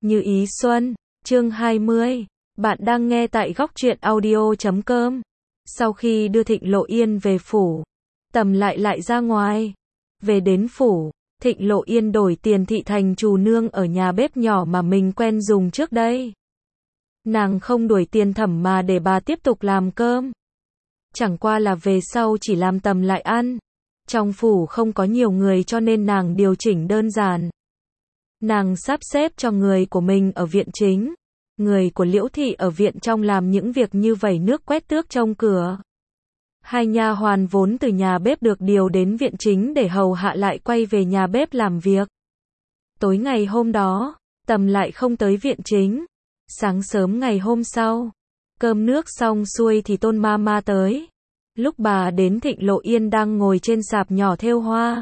Như ý xuân, chương 20. Bạn đang nghe tại góc truyện audio.com. Sau khi đưa Thịnh Lộ Yên về phủ, Tầm lại ra ngoài. Về đến phủ, Thịnh Lộ Yên đổi tiền thị thành trù nương ở nhà bếp nhỏ mà mình quen dùng trước đây. Nàng không đuổi tiền Thẩm mà để bà tiếp tục làm cơm. Chẳng qua là về sau chỉ làm Tầm lại ăn. Trong phủ không có nhiều người cho nên nàng điều chỉnh đơn giản. Nàng sắp xếp cho người của mình ở viện chính, người của Liễu thị ở viện trong làm những việc như vẩy nước quét tước trông cửa. Hai nha hoàn vốn từ nhà bếp được điều đến viện chính để hầu hạ lại quay về nhà bếp làm việc. Tối ngày hôm đó, Tầm lại không tới viện chính. Sáng sớm ngày hôm sau, cơm nước xong xuôi thì Tôn ma ma tới. Lúc bà đến Thịnh Lộ Yên đang ngồi trên sạp nhỏ thêu hoa.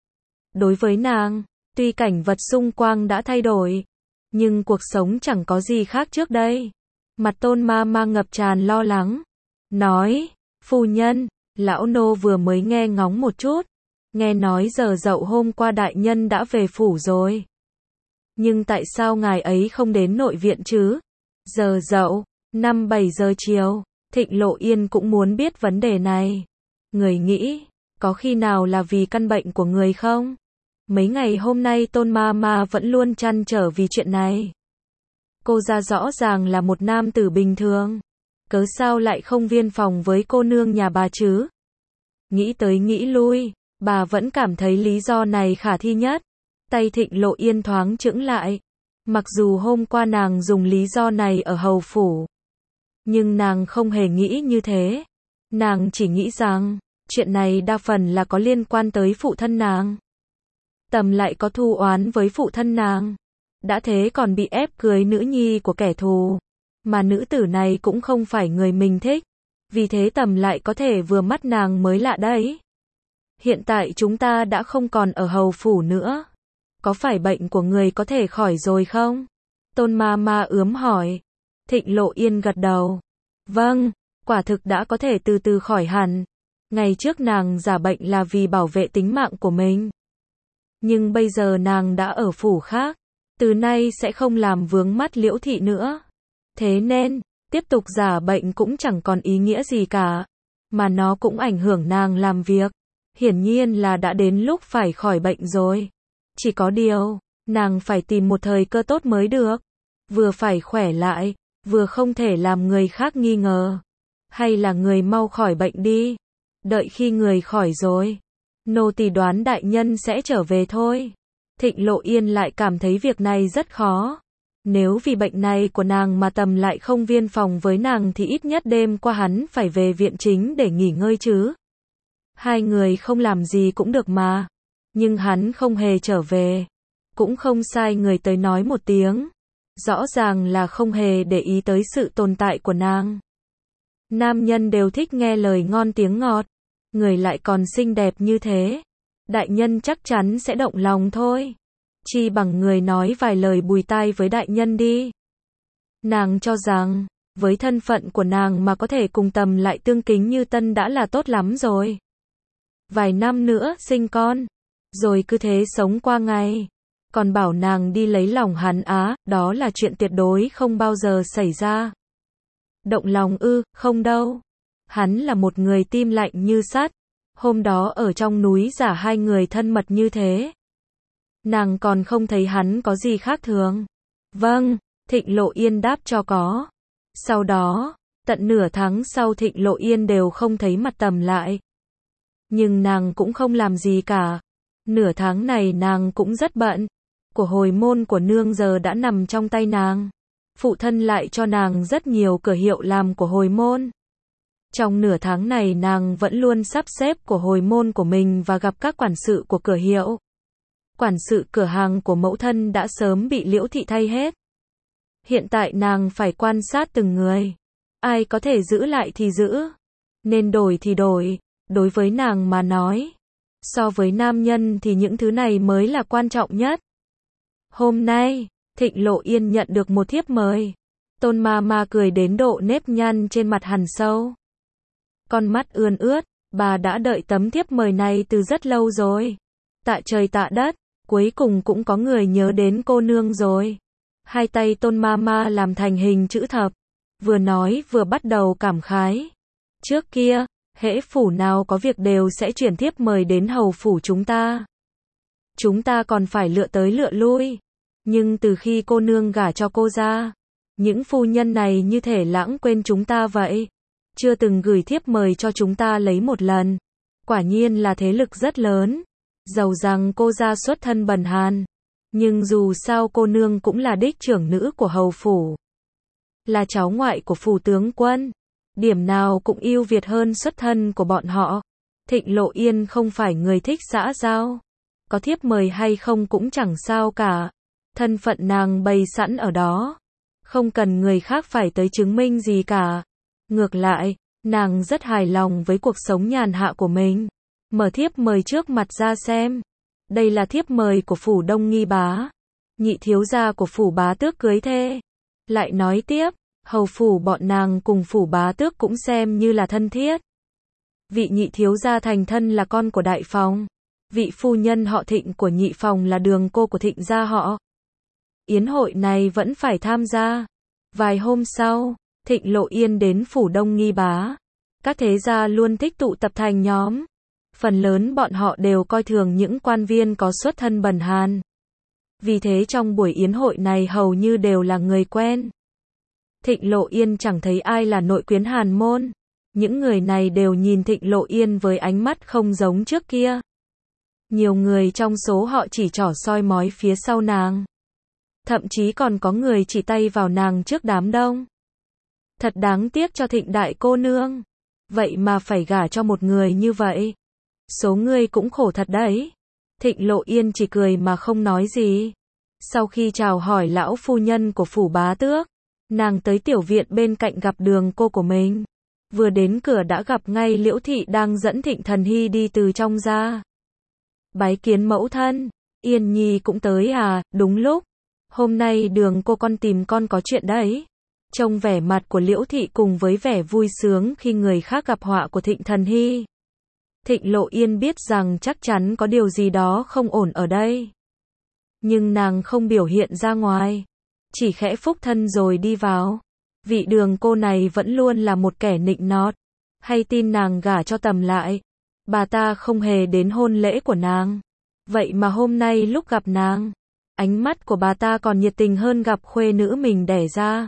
Đối với nàng, tuy cảnh vật xung quanh đã thay đổi, nhưng cuộc sống chẳng có gì khác trước đây. Mặt Tôn ma ma ngập tràn lo lắng. Nói, phu nhân, lão nô vừa mới nghe ngóng một chút. Nghe nói giờ dậu hôm qua đại nhân đã về phủ rồi. Nhưng tại sao ngài ấy không đến nội viện chứ? Giờ dậu, 5-7 giờ chiều. Thịnh Lộ Yên cũng muốn biết vấn đề này. Người nghĩ, có khi nào là vì căn bệnh của người không? Mấy ngày hôm nay Tôn ma ma vẫn luôn trăn trở vì chuyện này. Cô ra rõ ràng là một nam tử bình thường. Cớ sao lại không viên phòng với cô nương nhà bà chứ? Nghĩ tới nghĩ lui, bà vẫn cảm thấy lý do này khả thi nhất. Tay Thịnh Lộ Yên thoáng chững lại. Mặc dù hôm qua nàng dùng lý do này ở hầu phủ, nhưng nàng không hề nghĩ như thế. Nàng chỉ nghĩ rằng, chuyện này đa phần là có liên quan tới phụ thân nàng. Tầm lại có thù oán với phụ thân nàng. Đã thế còn bị ép cưới nữ nhi của kẻ thù. Mà nữ tử này cũng không phải người mình thích. Vì thế Tầm lại có thể vừa mắt nàng mới lạ đấy. Hiện tại chúng ta đã không còn ở hầu phủ nữa. Có phải bệnh của người có thể khỏi rồi không? Tôn ma ma ướm hỏi. Thịnh Lộ Yên gật đầu. Vâng, quả thực đã có thể từ từ khỏi hẳn. Ngày trước nàng giả bệnh là vì bảo vệ tính mạng của mình. Nhưng bây giờ nàng đã ở phủ khác. Từ nay sẽ không làm vướng mắt Liễu thị nữa. Thế nên, tiếp tục giả bệnh cũng chẳng còn ý nghĩa gì cả. Mà nó cũng ảnh hưởng nàng làm việc. Hiển nhiên là đã đến lúc phải khỏi bệnh rồi. Chỉ có điều, nàng phải tìm một thời cơ tốt mới được. Vừa phải khỏe lại, vừa không thể làm người khác nghi ngờ. Hay là người mau khỏi bệnh đi. Đợi khi người khỏi rồi, nô tỳ đoán đại nhân sẽ trở về thôi. Thịnh Lộ Yên lại cảm thấy việc này rất khó. Nếu vì bệnh này của nàng mà Tầm lại không viên phòng với nàng thì ít nhất đêm qua hắn phải về viện chính để nghỉ ngơi chứ. Hai người không làm gì cũng được mà. Nhưng hắn không hề trở về. Cũng không sai người tới nói một tiếng. Rõ ràng là không hề để ý tới sự tồn tại của nàng. Nam nhân đều thích nghe lời ngon tiếng ngọt. Người lại còn xinh đẹp như thế. Đại nhân chắc chắn sẽ động lòng thôi. Chi bằng người nói vài lời bùi tai với đại nhân đi. Nàng cho rằng, với thân phận của nàng mà có thể cùng Tầm lại tương kính như tân đã là tốt lắm rồi. Vài năm nữa sinh con, rồi cứ thế sống qua ngày. Còn bảo nàng đi lấy lòng hắn á, đó là chuyện tuyệt đối không bao giờ xảy ra. Động lòng ư, không đâu. Hắn là một người tim lạnh như sắt. Hôm đó ở trong núi giả hai người thân mật như thế. Nàng còn không thấy hắn có gì khác thường. Vâng, Thịnh Lộ Yên đáp cho có. Sau đó, tận nửa tháng sau Thịnh Lộ Yên đều không thấy mặt Tầm lại. Nhưng nàng cũng không làm gì cả. Nửa tháng này nàng cũng rất bận. Của hồi môn của nương giờ đã nằm trong tay nàng. Phụ thân lại cho nàng rất nhiều cửa hiệu làm của hồi môn. Trong nửa tháng này nàng vẫn luôn sắp xếp của hồi môn của mình và gặp các quản sự của cửa hiệu. Quản sự cửa hàng của mẫu thân đã sớm bị Liễu thị thay hết. Hiện tại nàng phải quan sát từng người. Ai có thể giữ lại thì giữ. Nên đổi thì đổi. Đối với nàng mà nói, so với nam nhân thì những thứ này mới là quan trọng nhất. Hôm nay, Thịnh Lộ Yên nhận được một thiếp mời. Tôn ma ma cười đến độ nếp nhăn trên mặt hằn sâu. Con mắt ươn ướt, bà đã đợi tấm thiếp mời này từ rất lâu rồi. Tạ trời tạ đất, cuối cùng cũng có người nhớ đến cô nương rồi. Hai tay Tôn Mama làm thành hình chữ thập, vừa nói vừa bắt đầu cảm khái. Trước kia, hễ phủ nào có việc đều sẽ chuyển thiếp mời đến hầu phủ chúng ta. Chúng ta còn phải lựa tới lựa lui. Nhưng từ khi cô nương gả cho cô ra, những phu nhân này như thể lãng quên chúng ta vậy. Chưa từng gửi thiếp mời cho chúng ta lấy một lần. Quả nhiên là thế lực rất lớn. Dầu rằng cô ra xuất thân bần hàn, nhưng dù sao cô nương cũng là đích trưởng nữ của hầu phủ, là cháu ngoại của phủ tướng quân. Điểm nào cũng ưu việt hơn xuất thân của bọn họ. Thịnh Lộ Yên không phải người thích xã giao. Có thiếp mời hay không cũng chẳng sao cả. Thân phận nàng bày sẵn ở đó. Không cần người khác phải tới chứng minh gì cả. Ngược lại, nàng rất hài lòng với cuộc sống nhàn hạ của mình. Mở thiếp mời trước mặt ra xem. Đây là thiếp mời của phủ Đông Nghi Bá. Nhị thiếu gia của phủ bá tước cưới thê. Lại nói tiếp, hầu phủ bọn nàng cùng phủ bá tước cũng xem như là thân thiết. Vị nhị thiếu gia thành thân là con của đại phòng. Vị phu nhân họ Thịnh của nhị phòng là đường cô của Thịnh gia họ. Yến hội này vẫn phải tham gia. Vài hôm sau, Thịnh Lộ Yên đến phủ Đông Nghi Bá. Các thế gia luôn thích tụ tập thành nhóm. Phần lớn bọn họ đều coi thường những quan viên có xuất thân bần hàn. Vì thế trong buổi yến hội này hầu như đều là người quen. Thịnh Lộ Yên chẳng thấy ai là nội quyến hàn môn. Những người này đều nhìn Thịnh Lộ Yên với ánh mắt không giống trước kia. Nhiều người trong số họ chỉ trỏ soi mói phía sau nàng. Thậm chí còn có người chỉ tay vào nàng trước đám đông. Thật đáng tiếc cho Thịnh đại cô nương. Vậy mà phải gả cho một người như vậy. Số ngươi cũng khổ thật đấy. Thịnh Lộ Yên chỉ cười mà không nói gì. Sau khi chào hỏi lão phu nhân của phủ bá tước, nàng tới tiểu viện bên cạnh gặp đường cô của mình. Vừa đến cửa đã gặp ngay Liễu Thị đang dẫn Thịnh Thần Hy đi từ trong ra. Bái kiến mẫu thân, Yên Nhi cũng tới à, đúng lúc. Hôm nay đường cô con tìm con có chuyện đấy. Trông vẻ mặt của Liễu Thị cùng với vẻ vui sướng khi người khác gặp họa của Thịnh Thần Hy. Thịnh Lộ Yên biết rằng chắc chắn có điều gì đó không ổn ở đây. Nhưng nàng không biểu hiện ra ngoài. Chỉ khẽ phúc thân rồi đi vào. Vị đường cô này vẫn luôn là một kẻ nịnh nọt. Hay tin nàng gả cho Tầm lại. Bà ta không hề đến hôn lễ của nàng. Vậy mà hôm nay lúc gặp nàng, ánh mắt của bà ta còn nhiệt tình hơn gặp khuê nữ mình đẻ ra.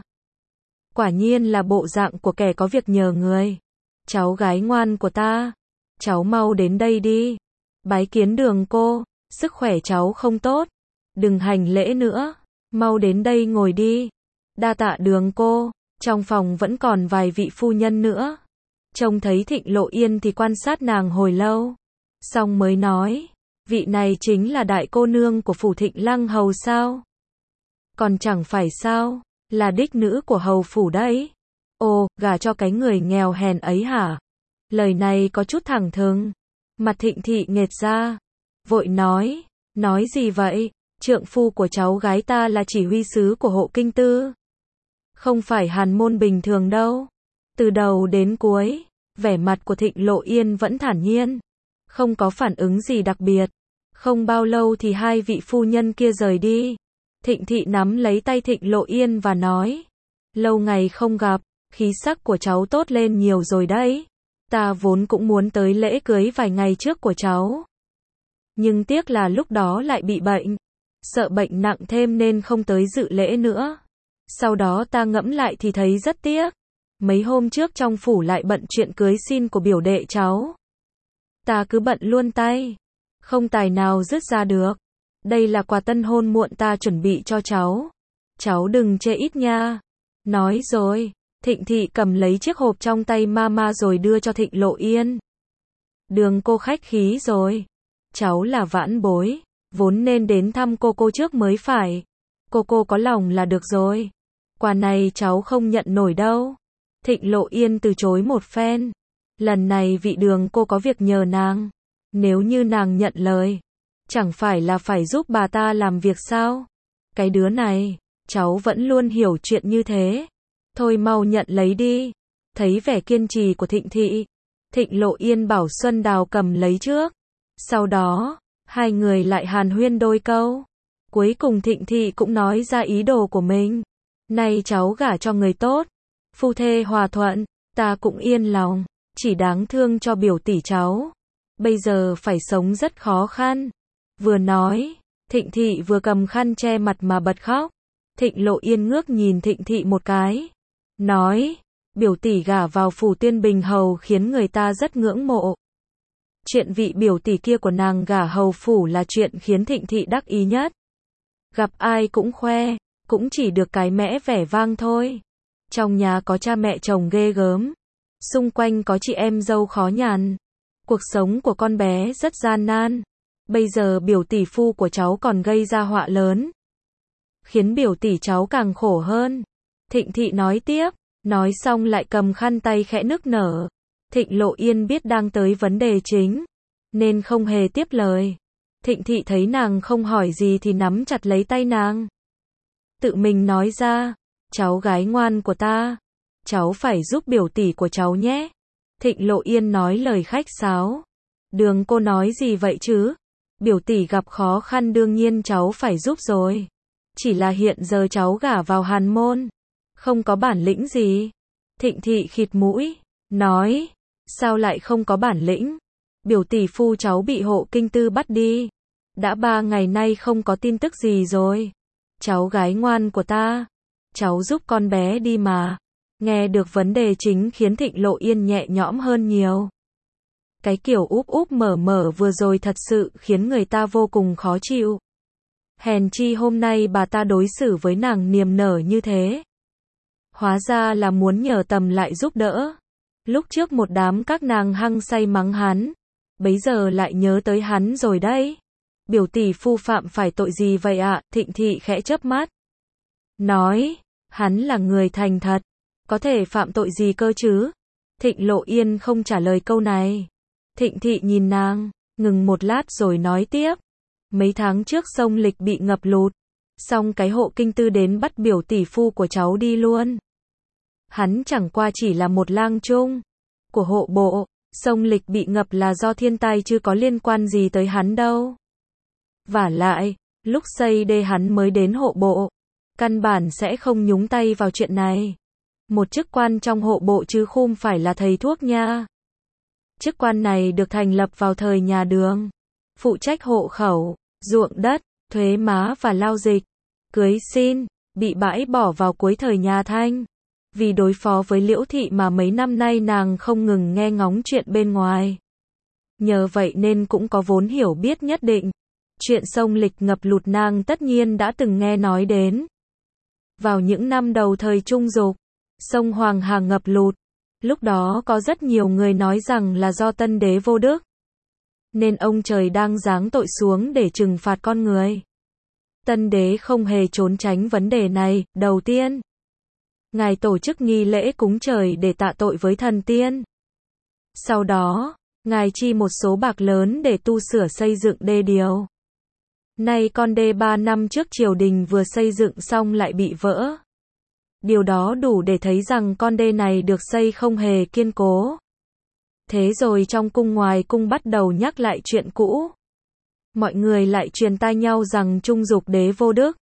Quả nhiên là bộ dạng của kẻ có việc nhờ người. Cháu gái ngoan của ta, cháu mau đến đây đi. Bái kiến đường cô, sức khỏe cháu không tốt. Đừng hành lễ nữa, mau đến đây ngồi đi. Đa tạ đường cô. Trong phòng vẫn còn vài vị phu nhân nữa. Trông thấy Thịnh Lộ Yên thì quan sát nàng hồi lâu. Xong mới nói, vị này chính là đại cô nương của phủ Thịnh Lăng hầu sao? Còn chẳng phải sao, là đích nữ của hầu phủ đấy. Ồ, gả cho cái người nghèo hèn ấy hả? Lời này có chút thẳng thừng. Mặt Thịnh Thị nghệt ra. Vội nói gì vậy? Trượng phu của cháu gái ta là chỉ huy sứ của hộ kinh tư. Không phải hàn môn bình thường đâu. Từ đầu đến cuối, vẻ mặt của Thịnh Lộ Yên vẫn thản nhiên. Không có phản ứng gì đặc biệt. Không bao lâu thì hai vị phu nhân kia rời đi. Thịnh Thị nắm lấy tay Thịnh Lộ Yên và nói. Lâu ngày không gặp, khí sắc của cháu tốt lên nhiều rồi đấy. Ta vốn cũng muốn tới lễ cưới vài ngày trước của cháu. Nhưng tiếc là lúc đó lại bị bệnh. Sợ bệnh nặng thêm nên không tới dự lễ nữa. Sau đó ta ngẫm lại thì thấy rất tiếc. Mấy hôm trước trong phủ lại bận chuyện cưới xin của biểu đệ cháu. Ta cứ bận luôn tay. Không tài nào dứt ra được. Đây là quà tân hôn muộn ta chuẩn bị cho cháu. Cháu đừng chê ít nha. Nói rồi, Thịnh Thị cầm lấy chiếc hộp trong tay mama rồi đưa cho Thịnh Lộ Yên. Đường cô khách khí rồi. Cháu là vãn bối, vốn nên đến thăm cô trước mới phải. Cô có lòng là được rồi. Quà này cháu không nhận nổi đâu. Thịnh Lộ Yên từ chối một phen. Lần này vị đường cô có việc nhờ nàng. Nếu như nàng nhận lời, chẳng phải là phải giúp bà ta làm việc sao? Cái đứa này, cháu vẫn luôn hiểu chuyện như thế. Thôi mau nhận lấy đi. Thấy vẻ kiên trì của Thịnh Thị, Thịnh Lộ Yên bảo Xuân Đào cầm lấy trước. Sau đó, hai người lại hàn huyên đôi câu. Cuối cùng Thịnh Thị cũng nói ra ý đồ của mình. Nay cháu gả cho người tốt, phu thê hòa thuận, ta cũng yên lòng, chỉ đáng thương cho biểu tỷ cháu. Bây giờ phải sống rất khó khăn. Vừa nói, Thịnh Thị vừa cầm khăn che mặt mà bật khóc. Thịnh Lộ Yên ngước nhìn Thịnh Thị một cái, nói, biểu tỷ gả vào phủ Tuyên Bình hầu khiến người ta rất ngưỡng mộ. Chuyện vị biểu tỷ kia của nàng gả hầu phủ là chuyện khiến Thịnh Thị đắc ý nhất. Gặp ai cũng khoe, cũng chỉ được cái mẽ vẻ vang thôi. Trong nhà có cha mẹ chồng ghê gớm, xung quanh có chị em dâu khó nhằn. Cuộc sống của con bé rất gian nan. Bây giờ biểu tỷ phu của cháu còn gây ra họa lớn, khiến biểu tỷ cháu càng khổ hơn. Thịnh Thị nói tiếp, nói xong lại cầm khăn tay khẽ nức nở. Thịnh Lộ Yên biết đang tới vấn đề chính, nên không hề tiếp lời. Thịnh Thị thấy nàng không hỏi gì thì nắm chặt lấy tay nàng. Tự mình nói ra, cháu gái ngoan của ta, cháu phải giúp biểu tỷ của cháu nhé. Thịnh Lộ Yên nói lời khách sáo. Đường cô nói gì vậy chứ? Biểu tỷ gặp khó khăn đương nhiên cháu phải giúp rồi. Chỉ là hiện giờ cháu gả vào hàn môn, không có bản lĩnh gì. Thịnh Thị khịt mũi, nói, sao lại không có bản lĩnh? Biểu tỷ phu cháu bị Hộ Kinh Tư bắt đi. Đã 3 ngày nay không có tin tức gì rồi. Cháu gái ngoan của ta, cháu giúp con bé đi mà. Nghe được vấn đề chính khiến Thịnh Lộ Yên nhẹ nhõm hơn nhiều. Cái kiểu úp úp mở mở vừa rồi thật sự khiến người ta vô cùng khó chịu. Hèn chi hôm nay bà ta đối xử với nàng niềm nở như thế. Hóa ra là muốn nhờ Tầm lại giúp đỡ. Lúc trước một đám các nàng hăng say mắng hắn, bấy giờ lại nhớ tới hắn rồi đấy. Biểu tỷ phu phạm phải tội gì vậy ạ? Thịnh Thị khẽ chớp mắt, nói, hắn là người thành thật, có thể phạm tội gì cơ chứ? Thịnh Lộ Yên không trả lời câu này. Thịnh Thị nhìn nàng, ngừng một lát rồi nói tiếp. Mấy tháng trước sông Lịch bị ngập lụt, xong cái Hộ Kinh Tư đến bắt biểu tỷ phu của cháu đi luôn. Hắn chẳng qua chỉ là một lang trung của hộ bộ, sông Lịch bị ngập là do thiên tai chứ có liên quan gì tới hắn đâu. Vả lại, lúc xây đê hắn mới đến hộ bộ, căn bản sẽ không nhúng tay vào chuyện này. Một chức quan trong hộ bộ chứ không phải là thầy thuốc nha. Chức quan này được thành lập vào thời nhà Đường, phụ trách hộ khẩu, ruộng đất, thuế má và lao dịch, cưới xin, bị bãi bỏ vào cuối thời nhà Thanh. Vì đối phó với Liễu Thị mà mấy năm nay nàng không ngừng nghe ngóng chuyện bên ngoài. Nhờ vậy nên cũng có vốn hiểu biết nhất định. Chuyện sông Lịch ngập lụt nàng tất nhiên đã từng nghe nói đến. Vào những năm đầu thời Trung Dục, sông Hoàng Hà ngập lụt. Lúc đó có rất nhiều người nói rằng là do Tân Đế vô đức, nên ông trời đang giáng tội xuống để trừng phạt con người. Tân Đế không hề trốn tránh vấn đề này. Đầu tiên, Ngài tổ chức nghi lễ cúng trời để tạ tội với thần tiên. Sau đó, Ngài chi một số bạc lớn để tu sửa xây dựng đê điều. Nay con đê 3 năm trước triều đình vừa xây dựng xong lại bị vỡ. Điều đó đủ để thấy rằng con đê này được xây không hề kiên cố. Thế rồi trong cung ngoài cung bắt đầu nhắc lại chuyện cũ. Mọi người lại truyền tai nhau rằng Trung Dục đế vô đức.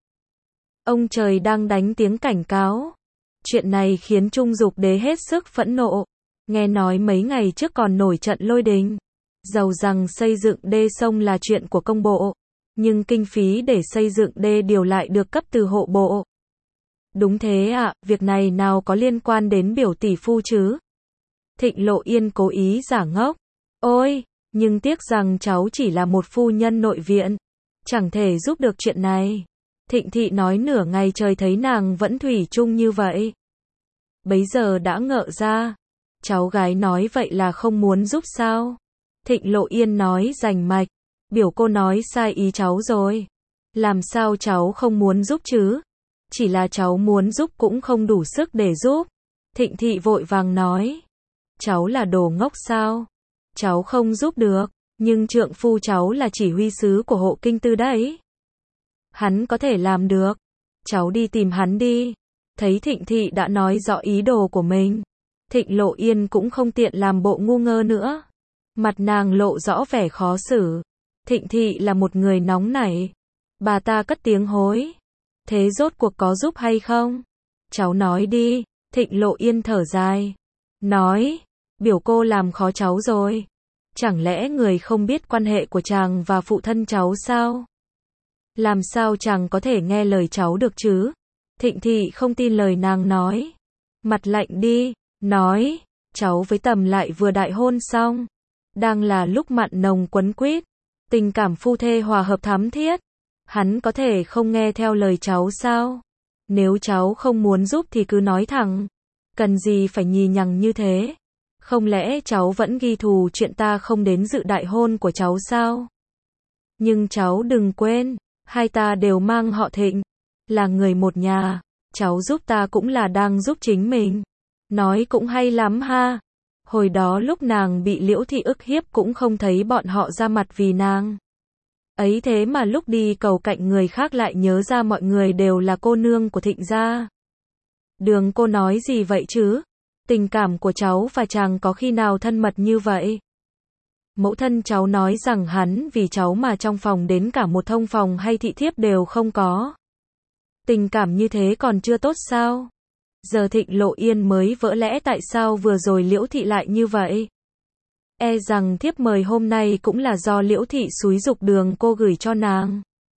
Ông trời đang đánh tiếng cảnh cáo. Chuyện này khiến Trung Dục đế hết sức phẫn nộ. Nghe nói mấy ngày trước còn nổi trận lôi đình. Dầu rằng xây dựng đê sông là chuyện của công bộ, nhưng kinh phí để xây dựng đê điều lại được cấp từ hộ bộ. Đúng thế ạ, việc này nào có liên quan đến biểu tỷ phu chứ? Thịnh Lộ Yên cố ý giả ngốc. Ôi, nhưng tiếc rằng cháu chỉ là một phu nhân nội viện, chẳng thể giúp được chuyện này. Thịnh Thị nói nửa ngày trời thấy nàng vẫn thủy chung như vậy. Bấy giờ đã ngợ ra. Cháu gái nói vậy là không muốn giúp sao? Thịnh Lộ Yên nói rành mạch. Biểu cô nói sai ý cháu rồi. Làm sao cháu không muốn giúp chứ? Chỉ là cháu muốn giúp cũng không đủ sức để giúp. Thịnh Thị vội vàng nói. Cháu là đồ ngốc sao? Cháu không giúp được, nhưng trượng phu cháu là chỉ huy sứ của Hộ Kinh Tư đấy. Hắn có thể làm được. Cháu đi tìm hắn đi. Thấy Thịnh Thị đã nói rõ ý đồ của mình, Thịnh Lộ Yên cũng không tiện làm bộ ngu ngơ nữa. Mặt nàng lộ rõ vẻ khó xử. Thịnh Thị là một người nóng nảy. Bà ta cất tiếng hối. Thế rốt cuộc có giúp hay không? Cháu nói đi. Thịnh Lộ Yên thở dài. Nói, biểu cô làm khó cháu rồi. Chẳng lẽ người không biết quan hệ của chàng và phụ thân cháu sao? Làm sao chàng có thể nghe lời cháu được chứ? Thịnh Thị không tin lời nàng nói. Mặt lạnh đi, nói, cháu với Tầm lại vừa đại hôn xong. Đang là lúc mặn nồng quấn quýt, tình cảm phu thê hòa hợp thắm thiết. Hắn có thể không nghe theo lời cháu sao? Nếu cháu không muốn giúp thì cứ nói thẳng. Cần gì phải nhì nhằng như thế? Không lẽ cháu vẫn ghi thù chuyện ta không đến dự đại hôn của cháu sao? Nhưng cháu đừng quên, hai ta đều mang họ Thịnh, là người một nhà, cháu giúp ta cũng là đang giúp chính mình. Nói cũng hay lắm ha. Hồi đó lúc nàng bị Liễu Thị ức hiếp cũng không thấy bọn họ ra mặt vì nàng. Ấy thế mà lúc đi cầu cạnh người khác lại nhớ ra mọi người đều là cô nương của Thịnh gia. Đường cô nói gì vậy chứ? Tình cảm của cháu và chàng có khi nào thân mật như vậy? Mẫu thân cháu nói rằng hắn vì cháu mà trong phòng đến cả một thông phòng hay thị thiếp đều không có. Tình cảm như thế còn chưa tốt sao? Giờ Thịnh Lộ Yên mới vỡ lẽ tại sao vừa rồi Liễu Thị lại như vậy. E rằng thiếp mời hôm nay cũng là do Liễu Thị xúi giục Đường cô gửi cho nàng.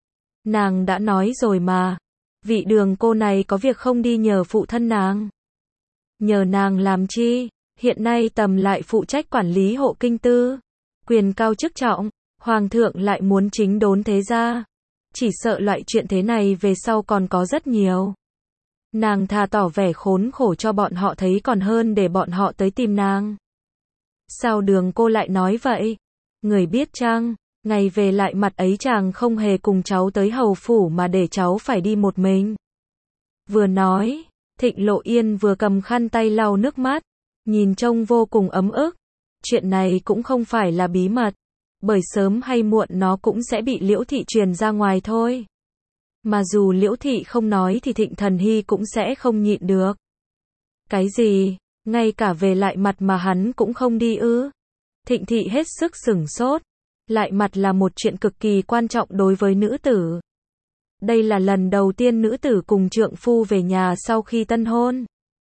Nàng đã nói rồi mà, vị Đường cô này có việc không đi nhờ phụ thân nàng. Nhờ nàng làm chi? Hiện nay Tầm lại phụ trách quản lý hộ kinh tư, quyền cao chức trọng, hoàng thượng lại muốn chính đốn thế gia. Chỉ sợ loại chuyện thế này về sau còn có rất nhiều. Nàng thà tỏ vẻ khốn khổ cho bọn họ thấy còn hơn để bọn họ tới tìm nàng. Sao Đường cô lại nói vậy? Người biết chăng, ngày về lại mặt ấy chàng không hề cùng cháu tới hầu phủ mà để cháu phải đi một mình. Vừa nói, Thịnh Lộ Yên vừa cầm khăn tay lau nước mắt, nhìn trông vô cùng ấm ức. Chuyện này cũng không phải là bí mật, bởi sớm hay muộn nó cũng sẽ bị Liễu Thị truyền ra ngoài thôi. Mà dù Liễu Thị không nói thì Thịnh Thần Hy cũng sẽ không nhịn được. Cái gì? Ngay cả về lại mặt mà hắn cũng không đi ư? Thịnh Thị hết sức sửng sốt. Lại mặt là một chuyện cực kỳ quan trọng đối với nữ tử. Đây là lần đầu tiên nữ tử cùng trượng phu về nhà sau khi tân hôn.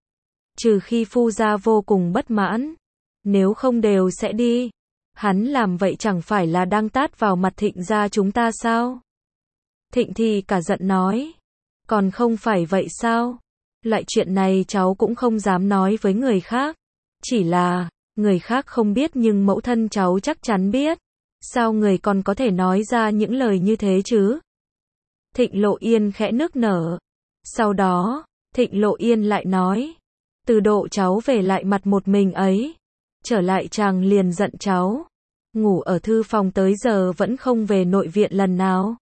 Trừ khi phu gia vô cùng bất mãn. Nếu không đều sẽ đi. Hắn làm vậy chẳng phải là đang tát vào mặt Thịnh gia chúng ta sao? Thịnh Thị cả giận nói. Còn không phải vậy sao? Loại chuyện này cháu cũng không dám nói với người khác. Chỉ là, người khác không biết nhưng mẫu thân cháu chắc chắn biết. Sao người còn có thể nói ra những lời như thế chứ? Thịnh Lộ Yên khẽ nức nở. Sau đó, Thịnh Lộ Yên lại nói. Từ độ cháu về lại mặt một mình ấy. Trở lại chàng liền giận cháu. Ngủ ở thư phòng tới giờ vẫn không về nội viện lần nào.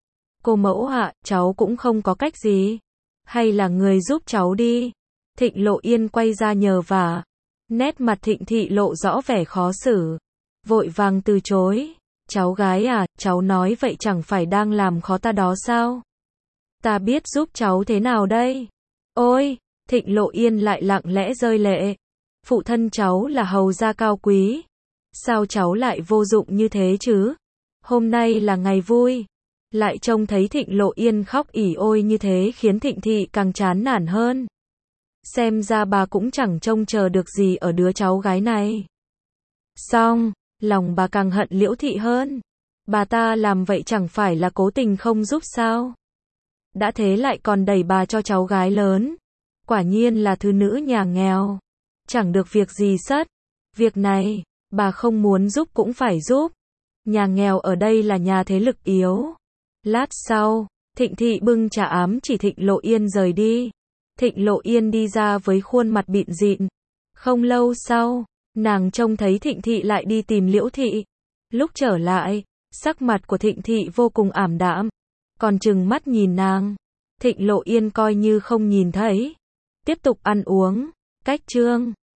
Cô mẫu ạ, cháu cũng không có cách gì. Hay là người giúp cháu đi. Thịnh Lộ Yên quay ra nhờ vả. Nét mặt Thịnh Thị lộ rõ vẻ khó xử. Vội vàng từ chối. Cháu gái à, cháu nói vậy chẳng phải đang làm khó ta đó sao? Ta biết giúp cháu thế nào đây? Ôi, Thịnh Lộ Yên lại lặng lẽ rơi lệ. Phụ thân cháu là hầu gia cao quý. Sao cháu lại vô dụng như thế chứ? Hôm nay là ngày vui. Lại trông thấy Thịnh Lộ Yên khóc ỉ ôi như thế khiến Thịnh Thị càng chán nản hơn. Xem ra bà cũng chẳng trông chờ được gì ở đứa cháu gái này. Xong, lòng bà càng hận Liễu Thị hơn. Bà ta làm vậy chẳng phải là cố tình không giúp sao? Đã thế lại còn đẩy bà cho cháu gái lớn. Quả nhiên là thứ nữ nhà nghèo. Chẳng được việc gì sất. Việc này, bà không muốn giúp cũng phải giúp. Nhà nghèo ở đây là nhà thế lực yếu. Lát sau, Thịnh Thị bưng trà ám chỉ Thịnh Lộ Yên rời đi. Thịnh Lộ Yên đi ra với khuôn mặt bịn dịn. Không lâu sau, nàng trông thấy Thịnh Thị lại đi tìm Liễu Thị. Lúc trở lại, sắc mặt của Thịnh Thị vô cùng ảm đạm. Còn trừng mắt nhìn nàng. Thịnh Lộ Yên coi như không nhìn thấy. Tiếp tục ăn uống. Cách chương